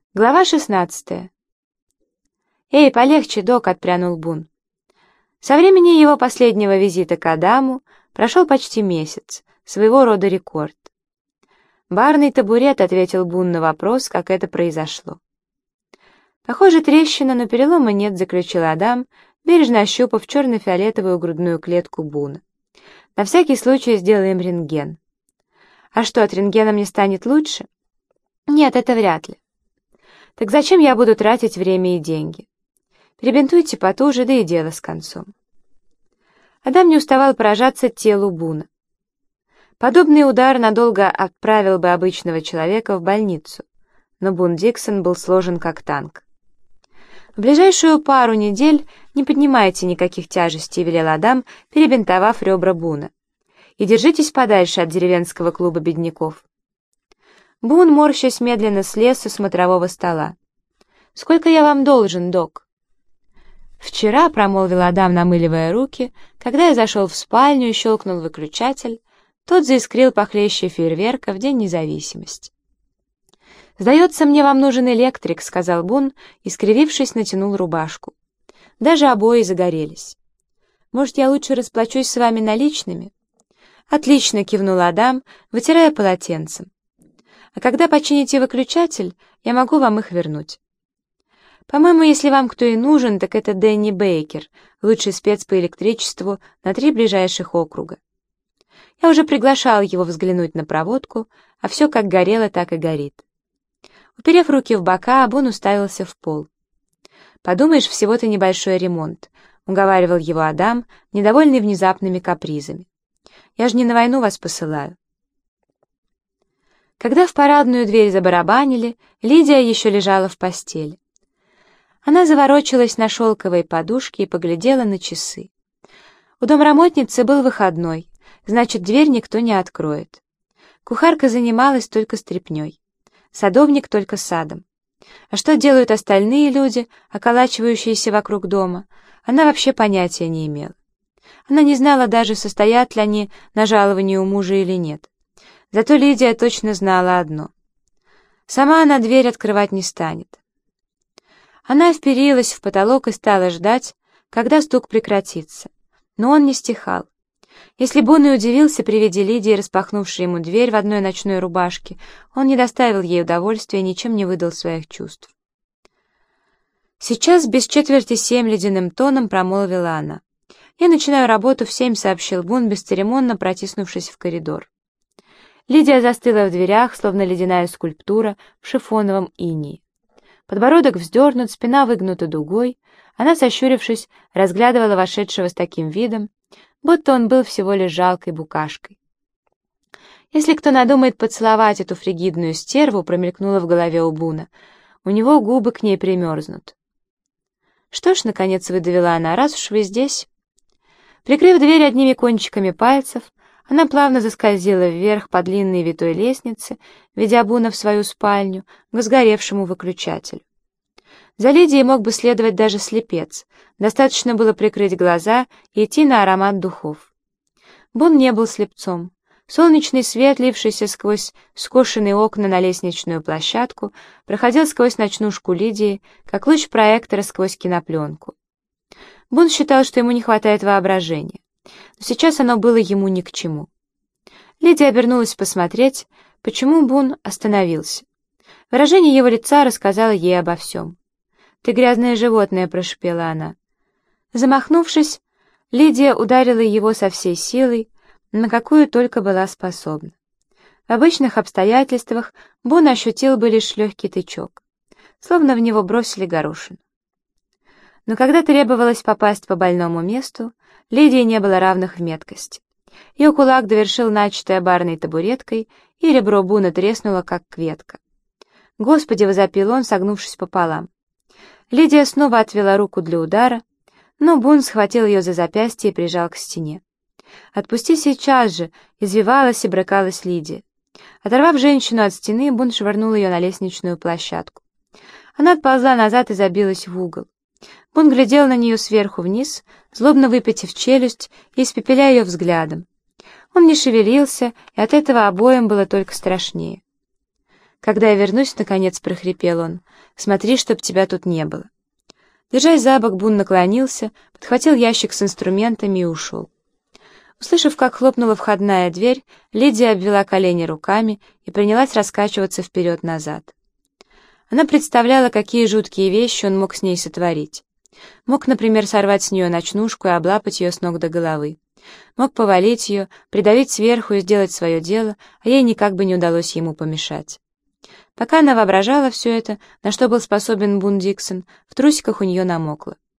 Глава 16. «Эй, полегче, док!» — отпрянул Бун. Со времени его последнего визита к Адаму прошел почти месяц, своего рода рекорд. «Барный табурет», — ответил Бун на вопрос, как это произошло. «Похоже, трещина, но перелома нет», — заключил Адам, бережно ощупав черно-фиолетовую грудную клетку Буна. «На всякий случай сделаем рентген». «А что, от рентгена мне станет лучше?» «Нет, это вряд ли». «Так зачем я буду тратить время и деньги? Перебинтуйте потуже, да и дело с концом». Адам не уставал поражаться телу Буна. Подобный удар надолго отправил бы обычного человека в больницу, но Бун Диксон был сложен как танк. «В ближайшую пару недель не поднимайте никаких тяжестей», — велел Адам, перебинтовав ребра Буна. «И держитесь подальше от деревенского клуба бедняков». Бун, морщась, медленно слез со смотрового стола. «Сколько я вам должен, док?» «Вчера», — промолвил Адам, намыливая руки, когда я зашел в спальню и щелкнул выключатель, тот заискрил похлеще фейерверка в День независимости. «Сдается мне, вам нужен электрик», — сказал Бун и, скривившись, натянул рубашку. Даже обои загорелись. «Может, я лучше расплачусь с вами наличными?» «Отлично», — кивнул Адам, вытирая полотенцем. «А когда почините выключатель, я могу вам их вернуть. По-моему, если вам кто и нужен, так это Дэнни Бейкер, лучший спец по электричеству на 3 ближайших округа. Я уже приглашал его взглянуть на проводку, а все как горело, так и горит». Уперев руки в бока, Бун уставился в пол. «Подумаешь, всего-то небольшой ремонт», — уговаривал его Адам, недовольный внезапными капризами. «Я же не на войну вас посылаю». Когда в парадную дверь забарабанили, Лидия еще лежала в постели. Она заворочилась на шелковой подушке и поглядела на часы. У домработницы был выходной, значит, дверь никто не откроет. Кухарка занималась только стряпней, садовник только садом. А что делают остальные люди, околачивающиеся вокруг дома, она вообще понятия не имела. Она не знала даже, состоят ли они на жаловании у мужа или нет. Зато Лидия точно знала одно. Сама она дверь открывать не станет. Она вперилась в потолок и стала ждать, когда стук прекратится. Но он не стихал. Если бы он и удивился при виде Лидии, распахнувшей ему дверь в одной ночной рубашке, он не доставил ей удовольствия и ничем не выдал своих чувств. «Сейчас без 6:45 ледяным тоном промолвила она. «Я начинаю работу в 7», — сообщил Бун, бесцеремонно протиснувшись в коридор. Лидия застыла в дверях, словно ледяная скульптура в шифоновом инии. Подбородок вздернут, спина выгнута дугой. Она, сощурившись, разглядывала вошедшего с таким видом, будто он был всего лишь жалкой букашкой. «Если кто надумает поцеловать эту фригидную стерву», — промелькнуло в голове у Буна, — «у него губы к ней примерзнут». «Что ж», — наконец выдавила она, — «раз уж вы здесь». Прикрыв дверь одними кончиками пальцев, она плавно заскользила вверх по длинной витой лестнице, ведя Буна в свою спальню, к сгоревшему выключателю. За Лидией мог бы следовать даже слепец, достаточно было прикрыть глаза и идти на аромат духов. Бун не был слепцом. Солнечный свет, лившийся сквозь скошенные окна на лестничную площадку, проходил сквозь ночнушку Лидии, как луч проектора сквозь кинопленку. Бун считал, что ему не хватает воображения, но сейчас оно было ему ни к чему. Лидия обернулась посмотреть, почему Бун остановился. Выражение его лица рассказало ей обо всем. «Ты грязное животное», — прошипела она. Замахнувшись, Лидия ударила его со всей силой, на какую только была способна. В обычных обстоятельствах Бун ощутил бы лишь легкий тычок, словно в него бросили горошину. Но когда требовалось попасть по больному месту, Лидии не было равных в меткости. Ее кулак довершил начатое барной табуреткой, и ребро Буна треснуло, как ветка. «Господи!» — возопил он, согнувшись пополам. Лидия снова отвела руку для удара, но Бун схватил ее за запястье и прижал к стене. «Отпусти сейчас же!» — извивалась и брыкалась Лидия. Оторвав женщину от стены, Бун швырнул ее на лестничную площадку. Она отползла назад и забилась в угол. Бун глядел на нее сверху вниз, злобно выпятив челюсть и испепеляя ее взглядом. Он не шевелился, и от этого обоим было только страшнее. «Когда я вернусь, — наконец прохрипел он, — смотри, чтоб тебя тут не было». Держась за бок, Бун наклонился, подхватил ящик с инструментами и ушел. Услышав, как хлопнула входная дверь, Лидия обвела колени руками и принялась раскачиваться вперед-назад. Она представляла, какие жуткие вещи он мог с ней сотворить. Мог, например, сорвать с нее ночнушку и облапать ее с ног до головы. Мог повалить ее, придавить сверху и сделать свое дело, а ей никак бы не удалось ему помешать. Пока она воображала все это, на что был способен Бун Диксон, в трусиках у нее намокло.